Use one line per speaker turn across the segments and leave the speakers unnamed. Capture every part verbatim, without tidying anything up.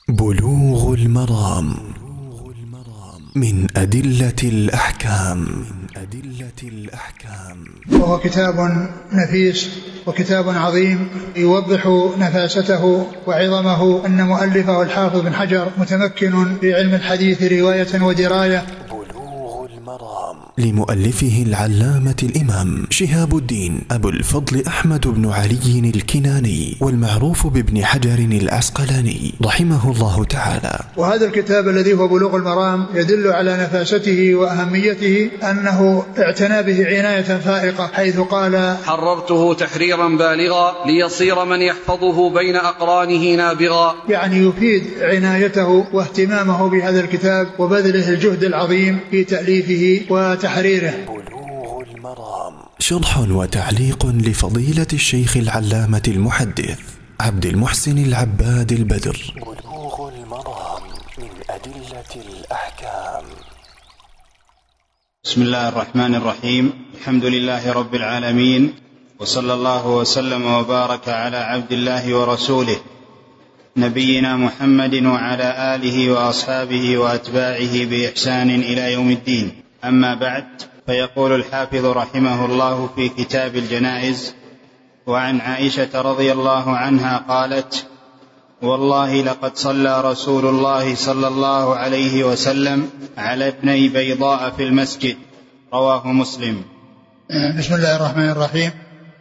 بلوغ المرام من أدلة الأحكام.
وهو كتاب نفيس وكتاب عظيم يوضح نفاسته وعظمه. أن مؤلفه الحافظ بن حجر متمكن في علم الحديث رواية ودراية.
لمؤلفه العلامة الإمام شهاب الدين أبو الفضل أحمد بن علي الكناني، والمعروف بابن حجر العسقلاني رحمه الله تعالى.
وهذا الكتاب الذي هو بلوغ المرام يدل على نفاسته وأهميته، أنه اعتنى به عناية فائقة، حيث قال:
حررته تحريرا بالغا ليصير من يحفظه بين أقرانه نابغا.
يعني يفيد عنايته واهتمامه بهذا الكتاب وبذله الجهد العظيم في تأليفه وتحريره.
بلوغ المرام شرح وتعليق لفضيلة الشيخ العلامة المحدث عبد المحسن العباد البدر. بلوغ المرام من أدلة الأحكام.
بسم الله الرحمن الرحيم. الحمد لله رب العالمين، وصلى الله وسلم وبارك على عبد الله ورسوله نبينا محمد وعلى آله وأصحابه وأتباعه بإحسان إلى يوم الدين. أما بعد، فيقول الحافظ رحمه الله في كتاب الجنائز: وعن عائشة رضي الله عنها قالت: والله لقد صلى رسول الله صلى الله عليه وسلم على ابني بيضاء في المسجد. رواه مسلم.
بسم الله الرحمن الرحيم.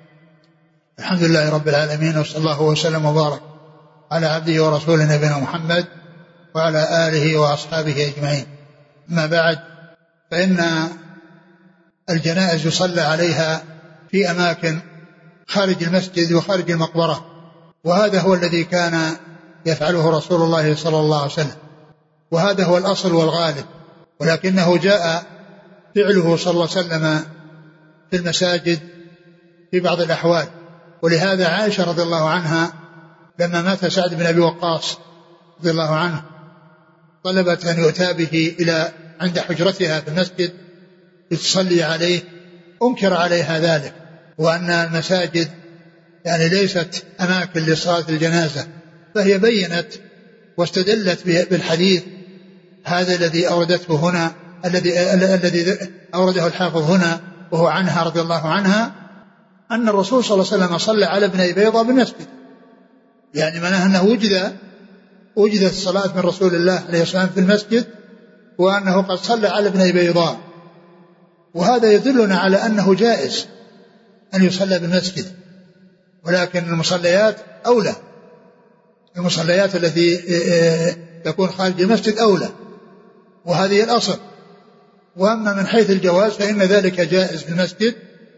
الحمد لله رب العالمين، وصلى الله وسلم وبارك على عبده ورسوله نبينا محمد وعلى آله وأصحابه أجمعين. أما بعد، فإن الجنائز يصلى عليها في أماكن خارج المسجد وخارج المقبرة، وهذا هو الذي كان يفعله رسول الله صلى الله عليه وسلم، وهذا هو الأصل والغالب، ولكنه جاء فعله صلى الله عليه وسلم في المساجد في بعض الأحوال. ولهذا عائشة رضي الله عنها لما مات سعد بن أبي وقاص رضي الله عنه طلبت أن يؤتى به إلى عند حجرتها في المسجد لتصلي عليه. أنكر عليها ذلك، وأن المساجد يعني ليست أماكن لصلاة الجنازة، فهي بينت واستدلت بالحديث هذا الذي أوردته هنا، الذي الذي أورده الحافظ هنا، وهو عنها رضي الله عنها أن الرسول صلى الله عليه وسلم صلى على ابني بيضاء بالمسجد، يعني معناه أنه وجد وجدت الصلاة من رسول الله عليه السلام في المسجد، وأنه قد صلى على ابني بيضاء. وهذا يدلنا على أنه جائز أن يصلى بالمسجد، ولكن المصليات أولى، المصليات التي تكون خارج المسجد أولى، وهذه الأصل. وأما من حيث الجواز فإن ذلك جائز في المسجد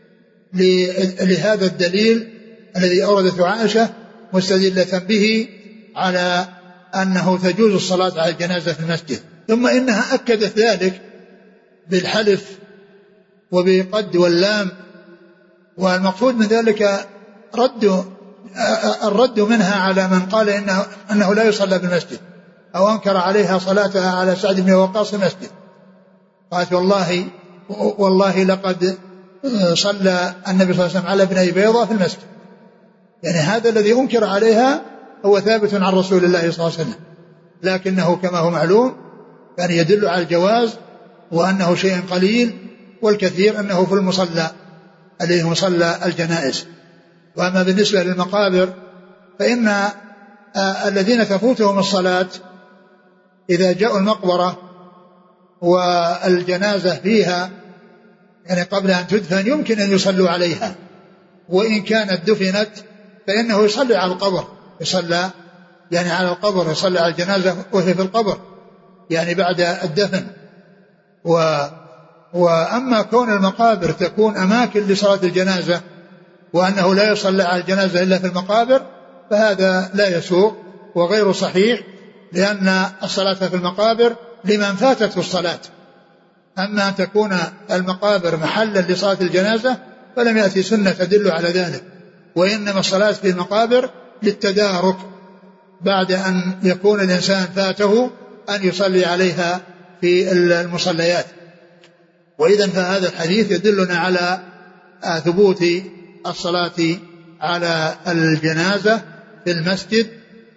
لهذا الدليل الذي أوردته عائشة مستدلة به على أنه تجوز الصلاة على الجنازة في المسجد. ثم إنها أكدت ذلك بالحلف وبقد واللام، والمقصود من ذلك رد الرد منها على من قال إنه, أنه لا يصلى بالمسجد، أو أنكر عليها صلاتها على سعد بن وقاص المسجد. قالت: والله والله لقد صلى النبي صلى الله عليه وسلم على ابني بيضاء في المسجد. يعني هذا الذي أنكر عليها هو ثابت عن رسول الله صلى الله عليه وسلم، لكنه كما هو معلوم يعني يدل على الجواز، وأنه شيء قليل، والكثير أنه في المصلى الذي مصلى الجنائز. وأما بالنسبة للمقابر فإن آه الذين تفوتهم الصلاة إذا جاءوا المقبرة والجنازة فيها يعني قبل أن تدفن يمكن أن يصلوا عليها، وإن كانت دفنت فإنه يصلي على القبر، يصلى يعني على القبر، يصلي على الجنازة وهي في القبر يعني بعد الدفن. و وأما كون المقابر تكون أماكن لصلاة الجنازة وأنه لا يصلى على الجنازة إلا في المقابر، فهذا لا يسوق وغير صحيح، لأن الصلاة في المقابر لمن فاتته الصلاة. أما أن تكون المقابر محلا لصلاة الجنازة فلم يأتي سنة تدل على ذلك، وإنما الصلاة في المقابر للتدارك بعد أن يكون الإنسان فاته أن يصلي عليها في المصليات. وإذا فهذا الحديث يدلنا على ثبوت الصلاة على الجنازة في المسجد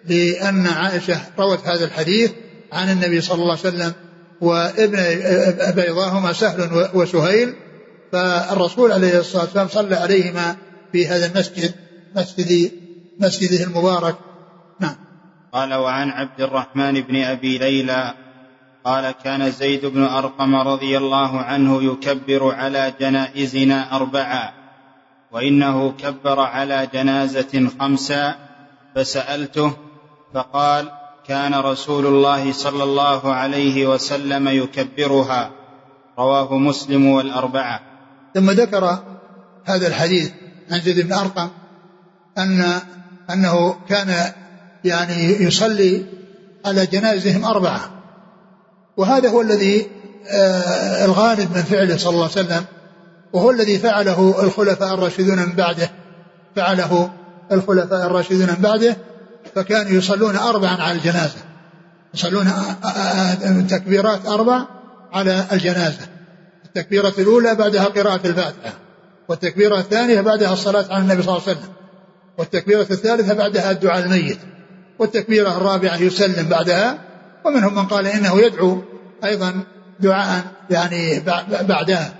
لأن عائشة روت هذا الحديث عن النبي صلى الله عليه وسلم وابن بيضاهما سهل وسهيل، فالرسول عليه الصلاة والسلام صلى عليهما في هذا المسجد مسجد مسجده المبارك. نعم.
قال وعن عبد الرحمن بن أبي ليلى قال كان زيد بن أرقم رضي الله عنه يكبر على جنائزنا أربعا وإنه كبر على جنازة خمسا، فسألته فقال كان رسول الله صلى الله عليه وسلم يكبرها، رواه مسلم والأربعة.
ثم ذكر هذا الحديث عن زيد بن أرقم أن أنه كان يعني يصلي على جنازهم أربعة، وهذا هو الذي آه الغالب من فعله صلى الله عليه وسلم، وهو الذي فعله الخلفاء الراشدون من بعده فعله الخلفاء الراشدون من بعده فكانوا يصلون أربعا على الجنازة، يصلون تكبيرات أربع على الجنازة. التكبيرة الأولى بعدها قراءة الفاتحة، والتكبيرة الثانية بعدها الصلاة على النبي صلى الله عليه وسلم، والتكبيرة الثالثة بعدها الدعاء الميت، والتكبيرة الرابعة يسلم بعدها، ومنهم من قال إنه يدعو أيضا دعاء يعني بعدها.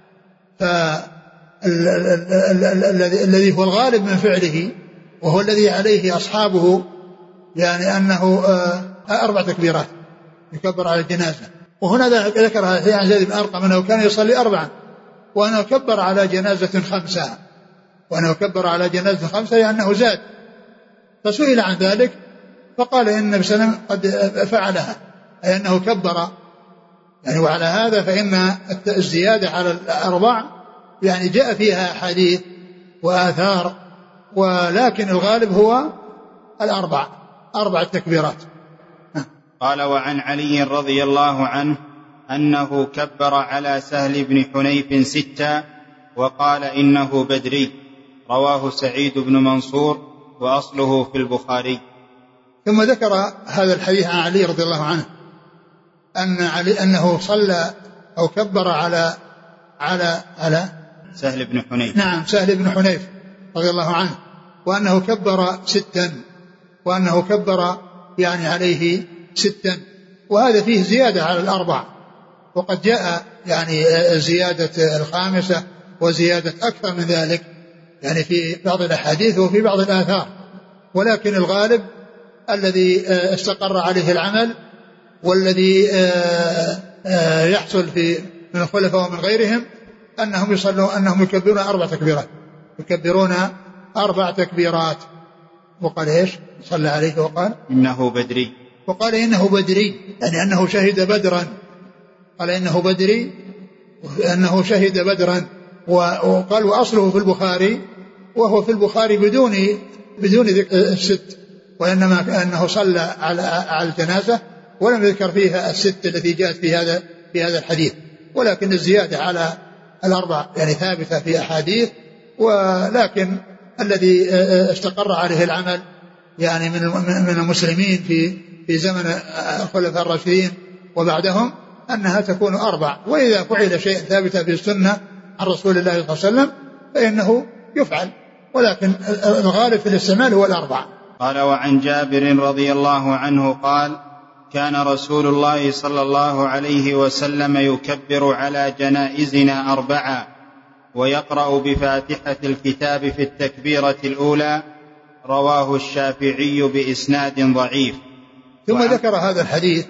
فالذي هو الغالب من فعله وهو الذي عليه أصحابه يعني أنه أربع تكبيرات يكبر على الجنازة. وهنا ذكر عن زيد بن أرقم أنه كان يصلي أربعا وأنه كبر على جنازة خمسة، وأنه كبر على جنازة خمسة لأنه زاد، فسئل عن ذلك فقال إن النبي صلى الله عليه وسلم قد فعلها، أي أنه كبر يعني. وعلى هذا فإن الزيادة على الأربع يعني جاء فيها حديث وآثار، ولكن الغالب هو الأربع أربع تكبيرات.
قال وعن علي رضي الله عنه أنه كبر على سهل بن حنيف ستا وقال إنه بدري، رواه سعيد بن منصور وأصله في البخاري.
ثم ذكر هذا الحديث عن علي رضي الله عنه أن علي أنه صلى أو كبر على على على
سهل بن حنيف.
نعم سهل بن حنيف رضي الله عنه، وأنه كبر ستا، وأنه كبر يعني عليه ستا، وهذا فيه زيادة على الأربع، وقد جاء يعني زيادة الخامسة وزيادة أكثر من ذلك يعني في بعض الأحاديث وفي بعض الآثار، ولكن الغالب الذي استقر عليه العمل والذي يحصل في من الخلفاء ومن غيرهم أنهم يصلون أنهم يكبرون أربع تكبيرات يكبرون أربع تكبيرات. وقال إيش؟ صلى عليه وقال
إنه بدري،
وقال إنه بدري يعني أنه شهد بدرا، قال إنه بدري أنه شهد بدرا. وقال وأصله في البخاري، وهو في البخاري بدون بدون الست، وإنما أنه صلى على على الجنازة ولم يذكر فيها الست التي جاءت في هذا في هذا الحديث، ولكن الزيادة على الأربع يعني ثابتة في أحاديث، ولكن الذي استقر عليه العمل يعني من من المسلمين في في زمن الخلفاء الراشدين وبعدهم أنها تكون أربع، وإذا فعل شيء ثابت في السنة عن رسول الله صلى الله عليه وسلم فإنه يفعل، ولكن الغالب في الاستعمال هو الأربع.
قال وعن جابر رضي الله عنه قال كان رسول الله صلى الله عليه وسلم يكبر على جنائزنا أربعا ويقرأ بفاتحة الكتاب في التكبيرة الأولى، رواه الشافعي بإسناد ضعيف.
ثم وعن ذكر هذا الحديث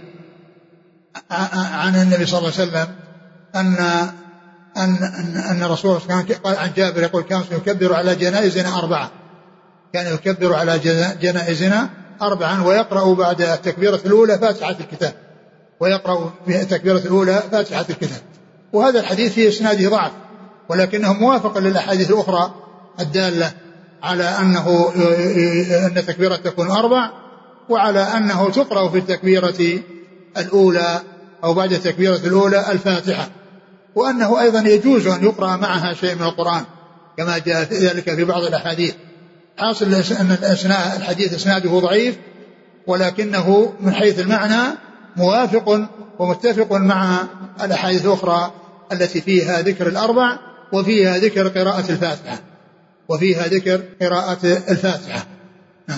عن النبي صلى الله عليه وسلم أن أن أن رسول الله قال عن جابر يقول كان يكبر على جنائزنا أربعة، كان يكبر على جنائزنا أربعا ويقرأ بعد التكبيرة الأولى فاتحة الكتاب، ويقرأ في التكبيرة الأولى فاتحة الكتاب. وهذا الحديث في إسناده ضعف، ولكنه موافق للأحاديث الأخرى الدالة على أنه أن التكبيرة تكون أربع، وعلى أنه تقرأ في التكبيرة الأولى أو بعد التكبيرة الأولى الفاتحة، وأنه أيضا يجوز أن يقرأ معها شيء من القرآن كما جاء ذلك في بعض الأحاديث. حاصل أن الحديث إسناده ضعيف، ولكنه من حيث المعنى موافق ومتفق مع الأحاديث الأخرى التي فيها ذكر الأربع وفيها ذكر قراءة الفاتحة وفيها ذكر قراءة الفاتحة.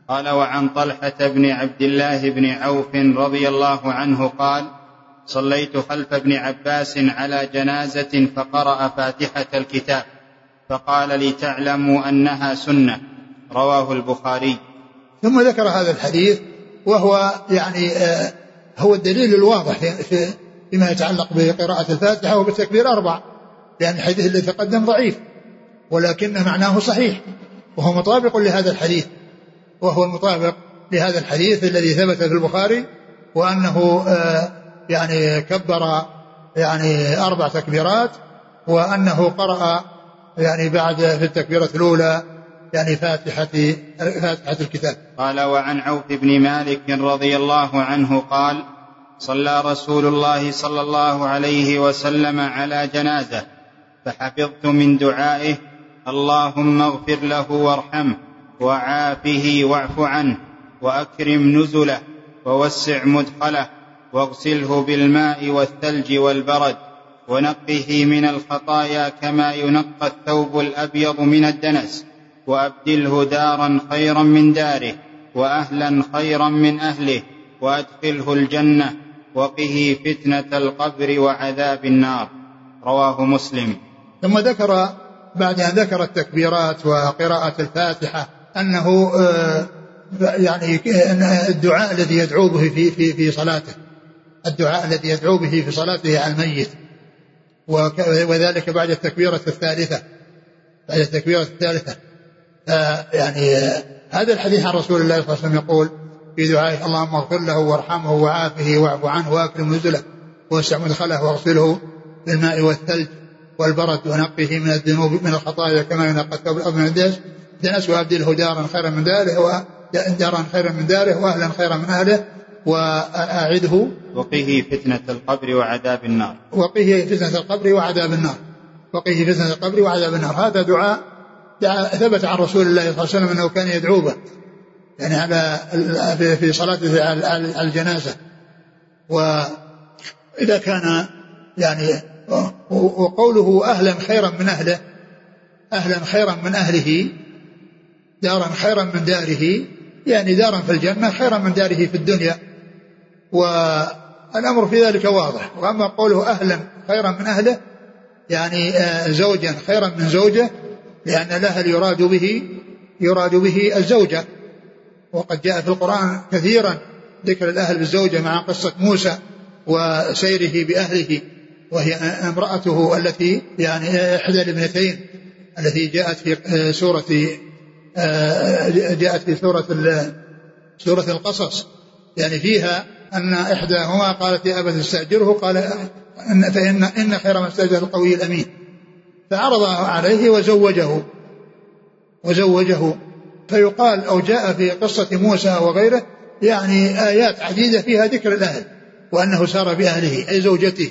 قال: وعن طلحة بن عبد الله بن عوف رضي الله عنه قال: صليت خلف ابن عباس على جنازة فقرأ فاتحة الكتاب فقال: لتعلموا أنها سنة. رواه البخاري.
ثم ذكر هذا الحديث وهو يعني آه هو الدليل الواضح في فيما يتعلق بقراءة الفاتحة وبالتكبير أربع، لأن الحديث الذي تقدم ضعيف ولكن معناه صحيح وهو مطابق لهذا الحديث، وهو المطابق لهذا الحديث الذي ثبت في البخاري، وأنه آه يعني كبر يعني أربع تكبيرات، وأنه قرأ يعني بعد في التكبيرة الأولى يعني فاتحة فاتحة الكتاب.
قال: وعن عوف بن مالك رضي الله عنه قال: صلى رسول الله صلى الله عليه وسلم على جنازة فحفظت من دعائه: اللهم اغفر له وارحمه وعافه واعف عنه وأكرم نزله ووسع مدخله واغسله بالماء والثلج والبرد ونقه من الخطايا كما ينقى الثوب الأبيض من الدنس، وأبدله دارا خيرا من داره وأهلا خيرا من أهله وأدخله الجنة وقه فتنة القبر وعذاب النار. رواه مسلم.
ثم ذكر بعد أن ذكر التكبيرات وقراءة الفاتحة أنه يعني الدعاء الذي يدعو به في في في صلاته، الدعاء الذي يدعو به في صلاته على الميت، وذلك بعد التكبيرة الثالثة بعد التكبيرة الثالثة يعني هذا الحديث عن رسول الله صلى الله عليه وسلم يقول في دعائه: اللهم اغفر له وارحمه وعافه واعف عنه واكرم نزله ووسع مدخله واغسله بالماء والثلج والبرد ونقه من الذنوب من الخطايا كما ينقى الثوب الأبيض من الدنس وأبدله دارا خيرا من داره ودارا خيرا من داره وأهلا خيرا من أهله وأعده
وقه فتنة القبر وعذاب النار
وقه فتنة القبر وعذاب النار وقه فتنة القبر وعذاب النار. هذا دعاء ثبت عن رسول الله صلى الله عليه وسلم أنه كان يدعو به يعني على في صلاته على الجنازة. وإذا كان يعني وقوله أهلا خيرا من أهله، أهلا خيرا من أهله دارا خيرا من داره، يعني دارا في الجنة خيرا من داره في الدنيا، والأمر في ذلك واضح. وأما قوله أهلا خيرا من أهله يعني زوجا خيرا من زوجه، لأن الأهل يراد به يراد به الزوجة، وقد جاء في القرآن كثيرا ذكر الأهل بالزوجة مع قصة موسى وسيره بأهله، وهي امرأته التي يعني إحدى الابنتين التي جاءت في سورة جاءت في سورة سورة القصص، يعني فيها أن إحداهما قالت يا أبت استأجره قال إن فإن إن خير ما استأجر القوي الأمين، فعرضها عليه وزوجه وزوجه فيقال أو جاء في قصة موسى وغيره يعني آيات عديدة فيها ذكر الأهل وأنه سار بأهله أي زوجته.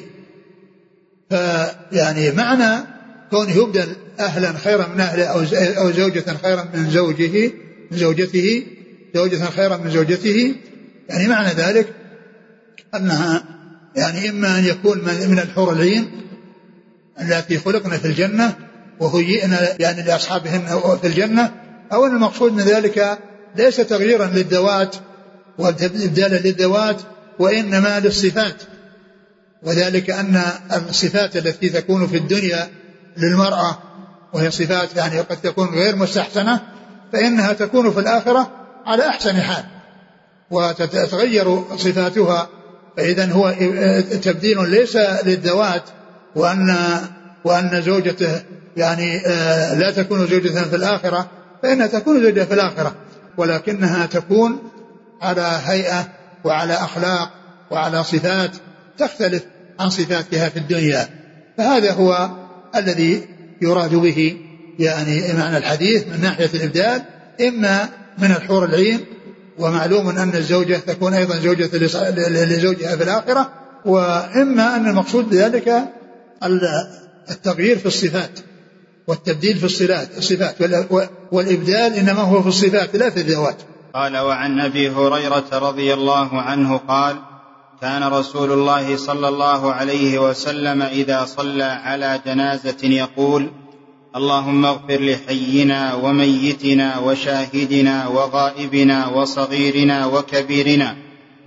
فيعني معنى كونه يبدل أهلا خيرا من أهله أو زوجة خيرا من زوجه من زوجته زوجة خيرا من زوجته، يعني معنى ذلك أنها يعني إما أن يكون من الحور العين التي خلقنا في الجنة وهيئنا يعني لأصحابهن في الجنة، أو أن المقصود من ذلك ليس تغييرا للذوات وإبدالا للذوات وإنما للصفات، وذلك أن الصفات التي تكون في الدنيا للمرأة وهي صفات يعني قد تكون غير مستحسنة فإنها تكون في الآخرة على أحسن حال وتتغير صفاتها. فإذن هو تبديل ليس للذوات وأن وأن زوجته يعني لا تكون زوجة في الآخرة، فإنها تكون زوجة في الآخرة ولكنها تكون على هيئة وعلى أخلاق وعلى صفات تختلف عن صفاتها في الدنيا. فهذا هو الذي يراد به يعني معنى الحديث من ناحية الإبدال، إما من الحور العين، ومعلوم أن الزوجة تكون أيضا زوجة لزوجها في الآخرة، وإما أن المقصود بذلك التغيير في الصفات والتبديل في الصفات، والإبدال إنما هو في الصفات لا في الذوات.
قال: وعن أبي هريرة رضي الله عنه قال: كان رسول الله صلى الله عليه وسلم إذا صلى على جنازة يقول: اللهم اغفر لحينا وميتنا وشاهدنا وغائبنا وصغيرنا وكبيرنا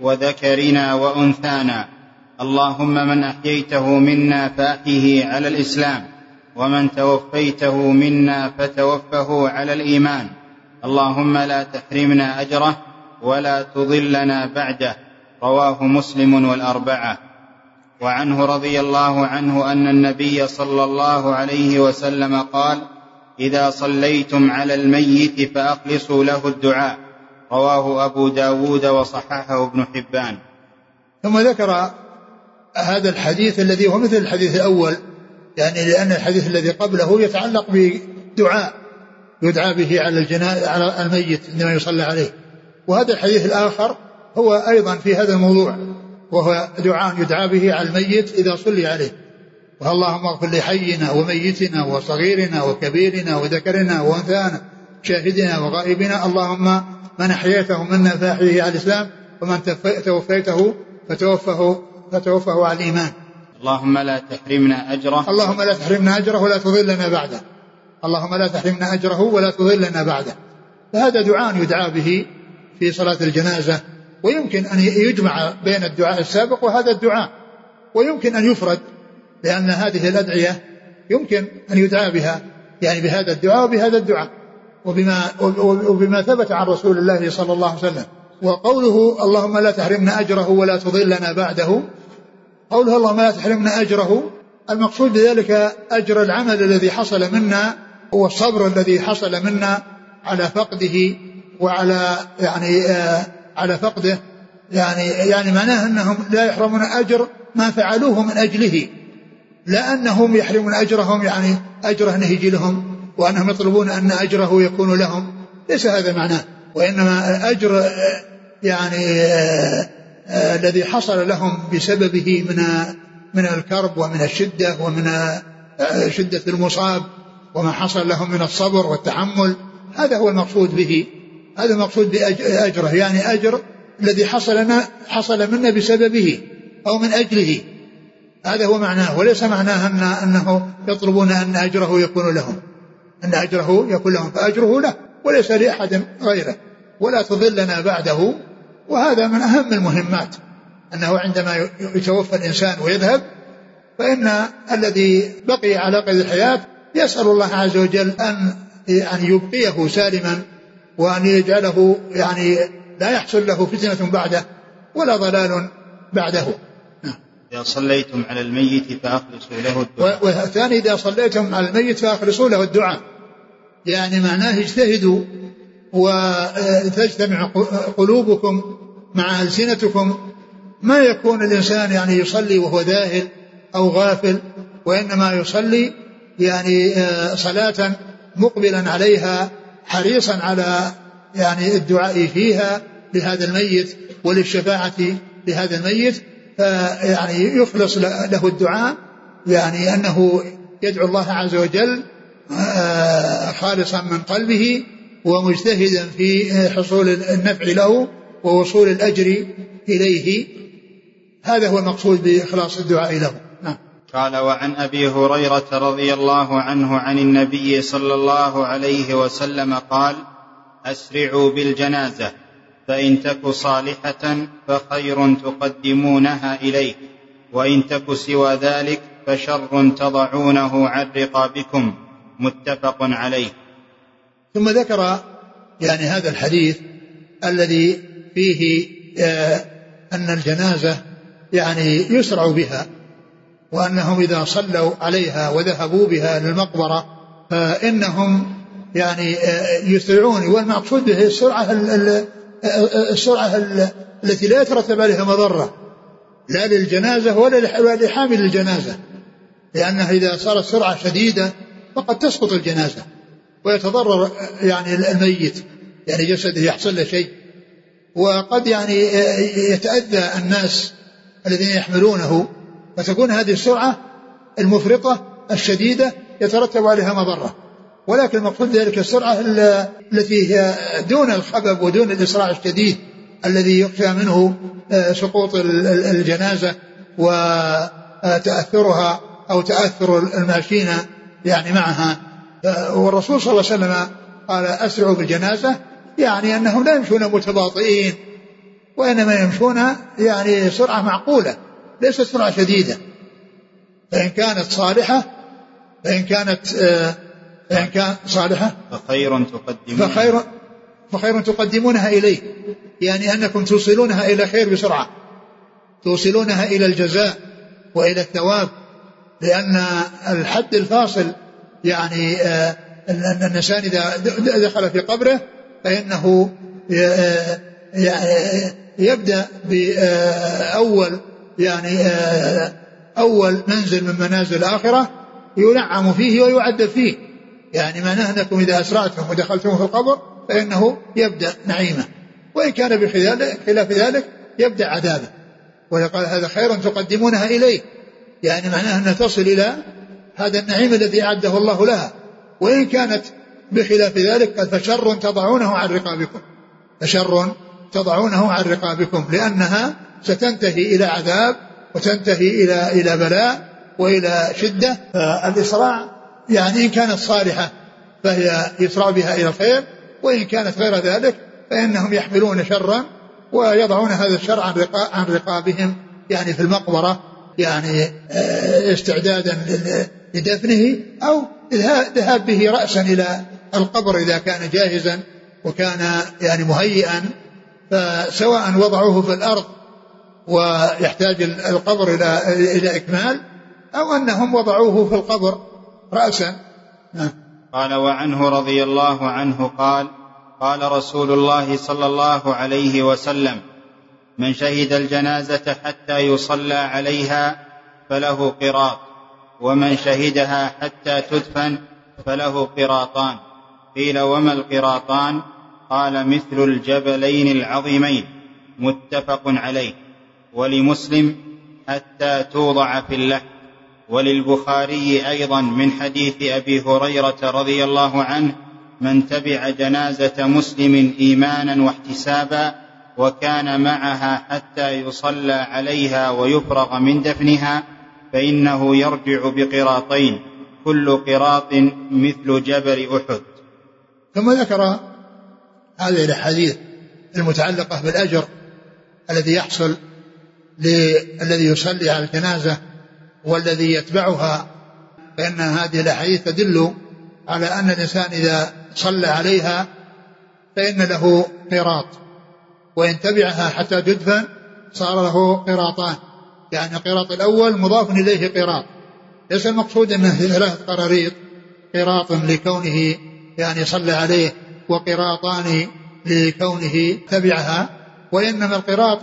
وذكرنا وأنثانا. اللهم من أحييته منا فأحيه على الإسلام، ومن توفيته منا فتوفه على الإيمان. اللهم لا تحرمنا أجره ولا تضلنا بعده. رواه مسلم والأربعة. وعنه رضي الله عنه أن النبي صلى الله عليه وسلم قال: إذا صليتم على الميت فأخلصوا له الدعاء. رواه أبو داود وصححه ابن حبان.
ثم ذكر هذا الحديث الذي هو مثل الحديث الأول، يعني لأن الحديث الذي قبله يتعلق بدعاء يدعى به على الجنازة على الميت عندما يصلى عليه، وهذا الحديث الآخر هو أيضا في هذا الموضوع، وهو دعاء يدعى به على الميت إذا صلي عليه. اللهم اغفر لحينا وميتنا وصغيرنا وكبيرنا وذكرنا وأنثانا شاهدنا وغائبنا. اللهم من أحييته منا فأحيه على الإسلام، ومن توفيته فتوفه فتوفه على الإيمان.
اللهم لا تحرمنا أجره
اللهم لا تحرمنا أجره ولا تضلنا بعده. اللهم لا تحرمنا أجره ولا تضلنا بعده. فهذا دعاء يدعى به في صلاة الجنازة، ويمكن أن يجمع بين الدعاء السابق وهذا الدعاء، ويمكن أن يفرد، لأن هذه الأدعية يمكن أن يدعى بها يعني بهذا الدعاء وبهذا الدعاء، وبما, وبما ثبت عن رسول الله صلى الله عليه وسلم. وقوله اللهم لا تحرمنا أجره ولا تضلنا بعده، قوله اللهم لا تحرمنا أجره، المقصود بذلك أجر العمل الذي حصل منا والصبر الذي حصل منا على فقده وعلى يعني آه على فقده، يعني يعني معناه أنهم لا يحرمون أجر ما فعلوه من أجله، لا أنهم يحرمون أجرهم يعني أجره أنه يجي لهم وأنهم يطلبون أن أجره يكون لهم، ليس هذا معناه، وإنما أجر يعني آه آه الذي حصل لهم بسببه من من الكرب ومن الشدة ومن آه شدة المصاب وما حصل لهم من الصبر والتحمل، هذا هو المقصود به، هذا المقصود بأجره، يعني أجر الذي حصل لنا حصل منا بسببه أو من أجله، هذا هو معناه، وليس معناه أن أنه يطلبون أن أجره يكون لهم، أن أجره يكون لهم، فأجره له وليس لأحد غيره. ولا تضلنا بعده، وهذا من أهم المهمات، أنه عندما يتوفى الإنسان ويذهب فإن الذي بقي على قيد الحياة يسأل الله عز وجل أن يعني يبقيه سالما، وأن يجعله يعني لا يحصل له فتنة بعده ولا ضلال بعده.
إذا صليتم على الميت فأخلصوا له الدعاء.
والثاني إذا صليتم على الميت فأخلصوا له الدعاء، يعني معناه اجتهدوا وتجتمع قلوبكم مع ألسنتكم، ما يكون الإنسان يعني يصلي وهو ذاهل أو غافل، وإنما يصلي يعني صلاة مقبلا عليها حريصا على يعني الدعاء فيها لهذا الميت وللشفاعة لهذا الميت، فيعني يخلص له الدعاء، يعني أنه يدعو الله عز وجل خالصا من قلبه ومجتهدا في حصول النفع له ووصول الأجر إليه، هذا هو المقصود بإخلاص الدعاء له. نعم.
قال: وعن أبي هريرة رضي الله عنه عن النبي صلى الله عليه وسلم قال: أسرعوا بالجنازة، فإن تك صالحة فخير تقدمونها إليه، وإن تك سوى ذلك فشر تضعونه عن رقابكم. متفق عليه.
ثم ذكر يعني هذا الحديث الذي فيه آه أن الجنازة يعني يسرع بها، وأنهم إذا صلوا عليها وذهبوا بها للمقبرة فإنهم يعني يسرعون، والمقصود به السرعة السرعة التي لا يترتب عليها مضرة لا للجنازة ولا لحامل الجنازة، لأنها إذا صارت سرعة شديدة فقد تسقط الجنازة ويتضرر يعني الميت، يعني جسده يحصل له شيء، وقد يعني يتأذى الناس الذين يحملونه، فتكون هذه السرعة المفرطة الشديدة يترتب عليها مضرة. ولكن المقصود ذلك السرعة التي هي دون الخبب ودون الإسراع الشديد الذي يخشى منه سقوط الجنازة وتأثرها أو تأثر الماشين يعني معها والرسول صلى الله عليه وسلم قال أسرعوا بالجنازة، يعني أنهم لا يمشون متباطئين، وإنما يمشون يعني سرعة معقولة ليست سرعة شديدة. فإن كانت صالحة فإن كانت فإن كانت صالحة
فخير تقدمونها
فخير, فخير تقدمونها إليه، يعني أنكم توصلونها إلى خير بسرعة، توصلونها إلى الجزاء وإلى الثواب. لأن الحد الفاصل يعني أن الإنسان إذا دخل في قبره فإنه يبدأ بأول يعني أول منزل من منازل الآخرة ينعم فيه ويعذب فيه، يعني معناه أنكم إذا أسرعتم ودخلتم في القبر فإنه يبدأ نعيمه، وإن كان بخلاف ذلك يبدأ عذابه. ويقال هذا خير تقدمونها إليه، يعني معناه أن تصل إلى هذا النعيم الذي أعده الله لها. وإن كانت بخلاف ذلك فشر تضعونه عن رقابكم، فشر تضعونه عن رقابكم، لأنها ستنتهي إلى عذاب وتنتهي إلى إلى بلاء وإلى شدة. فالإسراع يعني إن كانت صالحة فهي يسرع بها إلى الخير، وإن كانت غير ذلك فإنهم يحملون شرا ويضعون هذا الشر عن رقاب عن رقابهم، يعني في المقبرة، يعني استعدادا لدفنه أو ذهاب به رأسا إلى القبر إذا كان جاهزا وكان يعني مهيئا. فسواء وضعوه في الأرض ويحتاج القبر إلى إلى إكمال، أو أنهم وضعوه في القبر رأسا.
قال وعنه رضي الله عنه قال قال رسول الله صلى الله عليه وسلم: من شهد الجنازة حتى يصلى عليها فله قراط، ومن شهدها حتى تدفن فله قراطان. قيل وما القراطان؟ قال مثل الجبلين العظيمين، متفق عليه. ولمسلم حتى توضع في اللحد. وللبخاري أيضا من حديث أبي هريرة رضي الله عنه: من تبع جنازة مسلم إيمانا واحتسابا وكان معها حتى يصلى عليها ويفرغ من دفنها فإنه يرجع بقراطين، كل قراط مثل جبل أحد.
ثم ذكر هذه الأحاديث المتعلقة بالأجر الذي يحصل للذي يصلي على الجنازة والذي يتبعها، فإن هذه الأحاديث تدل على أن الإنسان إذا صلى عليها فإن له قراط، وإن تبعها حتى تدفن صار له قراطان، يعني القراط الأول مضاف إليه قراط، ليس المقصود أنه ثلاثة قراريط، قراط لكونه يعني صلى عليه وقراطان لكونه تبعها، وإنما القراط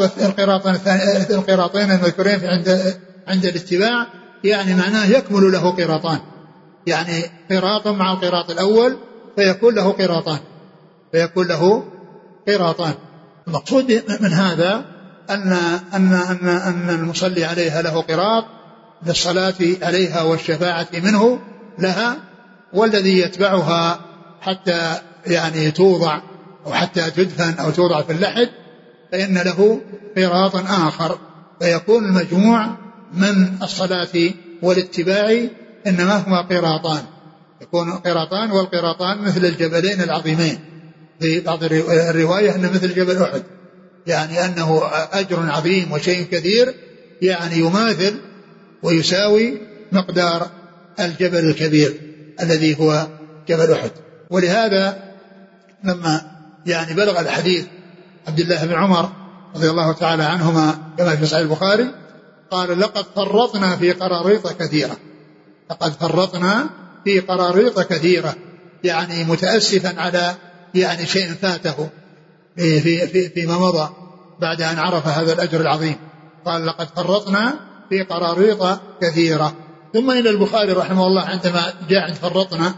القراطين المذكورين عند عند الاتباع يعني معناه يكمل له قراطان، يعني قراط مع القراط الأول فيكون له قراطان فيكون له قراطان. المقصود من هذا أن أن أن أن المصلي عليها له قراط للصلاة عليها والشفاعة منه لها، والذي يتبعها حتى يعني توضع أو حتى تدفن أو توضع في اللحد فإن له قراط آخر، فيكون المجموع من الصلاة والاتباع إنما هما قراطان، يكون قراطان، والقراطان مثل الجبلين العظيمين، في بعض الرواية أنه مثل جبل أحد، يعني أنه أجر عظيم وشيء كثير، يعني يماثل ويساوي مقدار الجبل الكبير الذي هو جبل أحد. ولهذا لما يعني بلغ الحديث عبد الله بن عمر رضي الله تعالى عنهما كما في صحيح البخاري قال: لقد فرطنا في قراريط كثيرة، لقد فرطنا في قراريط كثيرة، يعني متأسفا على يعني شيء فاته في في فيما مضى بعد أن عرف هذا الأجر العظيم. قال: لقد فرطنا في قراريط كثيرة. ثم إلى البخاري رحمه الله عندما جاء عند فرطنا،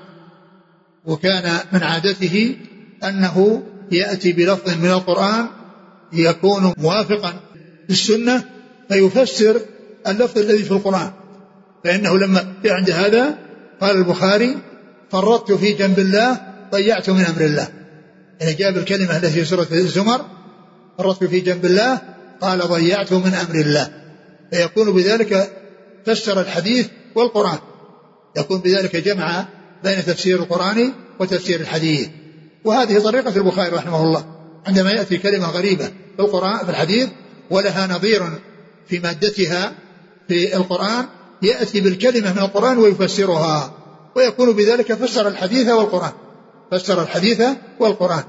وكان من عادته أنه يأتي بلفظ من القرآن يكون موافقا للسنة فيفسر اللفظ الذي في القرآن، فإنه لما جاء عند هذا قال البخاري: فرطت في جنب الله ضيعت من أمر الله، يعني جاب الكلمة التي في سورة الزمر فرطت في جنب الله قال ضيعت من أمر الله، فيكون بذلك فسر الحديث والقرآن، يكون بذلك جمع بين تفسير القرآن وتفسير الحديث. وهذه طريقة البخاري رحمه الله، عندما يأتي كلمة غريبة في القرآن في الحديث ولها نظير في مادتها في القرآن، يأتي بالكلمة من القرآن ويفسرها، ويكون بذلك فسر الحديث والقرآن فسر الحديث والقرآن.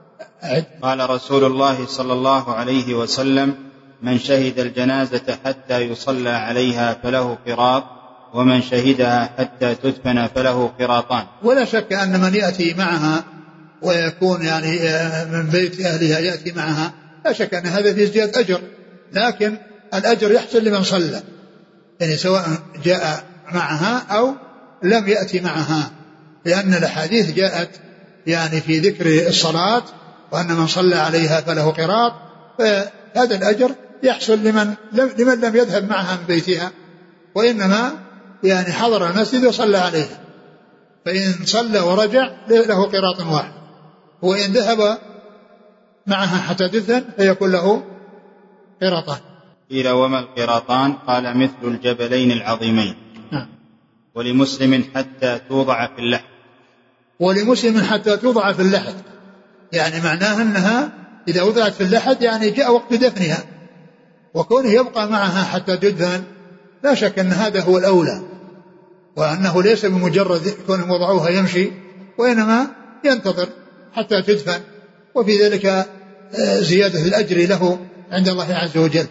قال رسول الله صلى الله عليه وسلم: من شهد الجنازة حتى يصلى عليها فله قراط، ومن شهدها حتى تدفن فله قراطان.
ولا شك أن من يأتي معها ويكون يعني من بيت أهلها يأتي معها، لا شك أن هذا فيه زيادة أجر، لكن الأجر يحصل لمن صلى، يعني سواء جاء معها أو لم يأتي معها، لأن الحديث جاءت يعني في ذكر الصلاة وأن من صلى عليها فله قراط، فهذا الأجر يحصل لمن لمن لم يذهب معها من بيتها وإنما يعني حضر المسجد وصلى عليها، فإن صلى ورجع له قراط واحد، وإن ذهب معها حتى تدفن فيكون له قراطان.
قيل: وما القراطان؟ قال: مثل الجبلين العظيمين. نعم. ولمسلم حتى توضع في اللحد.
ولمسلم حتى توضع في اللحد، يعني معناها أنها إذا وضعت في اللحد يعني جاء وقت دفنها، وكونه يبقى معها حتى تدفن لا شك أن هذا هو الأولى، وأنه ليس بمجرد كونهم وضعوها يمشي، وإنما ينتظر حتى تدفن، وفي ذلك زيادة الأجر له عند الله عز وجل.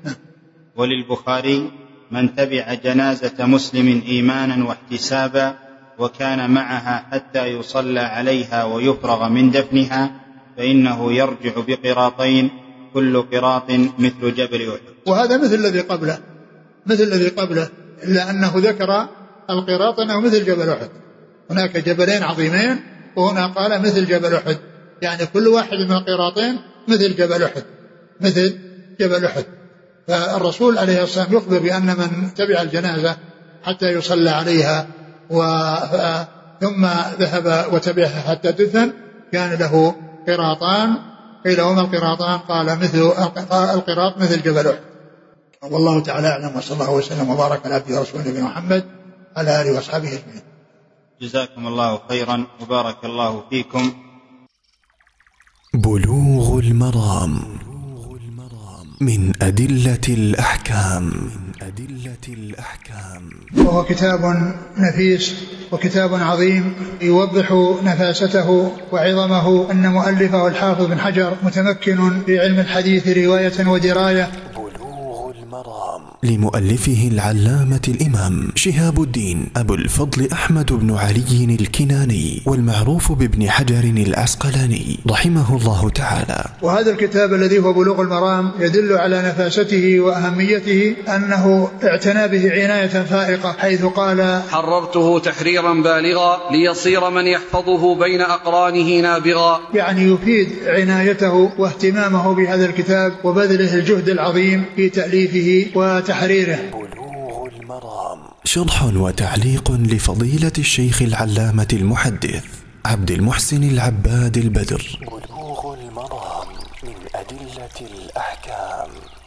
وللبخاري: من تبع جنازة مسلم إيمانا واحتسابا وكان معها حتى يصلى عليها ويفرغ من دفنها فإنه يرجع بقراطين، كل قراط مثل جبل أحد.
وهذا مثل الذي قبله مثل الذي قبله إلا أنه ذكر القراط أنه مثل جبل أحد، هناك جبلين عظيمين وهنا قال مثل جبل أحد، يعني كل واحد من القراطين مثل جبل أحد مثل جبل أحد. فالرسول عليه الصلاة والسلام يخبر بأن من تبع الجنازة حتى يصلى عليها ثم ذهب وتبعها حتى تدفن كان له قراطان. قيل: وما القراطان؟ قال: مثل القراط مثل جبل أحد. والله تعالى أعلم، وصلى الله وسلم وبارك على عبده ورسوله نبينا محمد على آله وأصحابه أجمعين.
جزاكم الله خيرا وبارك الله فيكم.
بلوغ المرام من أدلة الأحكام أدلة الأحكام
وهو كتاب نفيس وكتاب عظيم يوضح نفاسته وعظمه، أن مؤلفه الحافظ بن حجر متمكن في علم الحديث رواية ودراية.
بلوغ المرام لمؤلفه العلامة الإمام شهاب الدين أبو الفضل أحمد بن علي الكناني، والمعروف بابن حجر العسقلاني رحمه الله تعالى.
وهذا الكتاب الذي هو بلوغ المرام يدل على نفاسته وأهميته، أنه اعتنى به عناية فائقة، حيث قال:
حررته تحريرا بالغا ليصير من يحفظه بين أقرانه نابغا،
يعني يفيد عنايته واهتمامه بهذا الكتاب وبذله الجهد العظيم في تأليفه وتحريره.
بلوغ المرام شرح وتعليق لفضيلة الشيخ العلامة المحدث عبد المحسن العباد البدر. بلوغ المرام من أدلة الأحكام.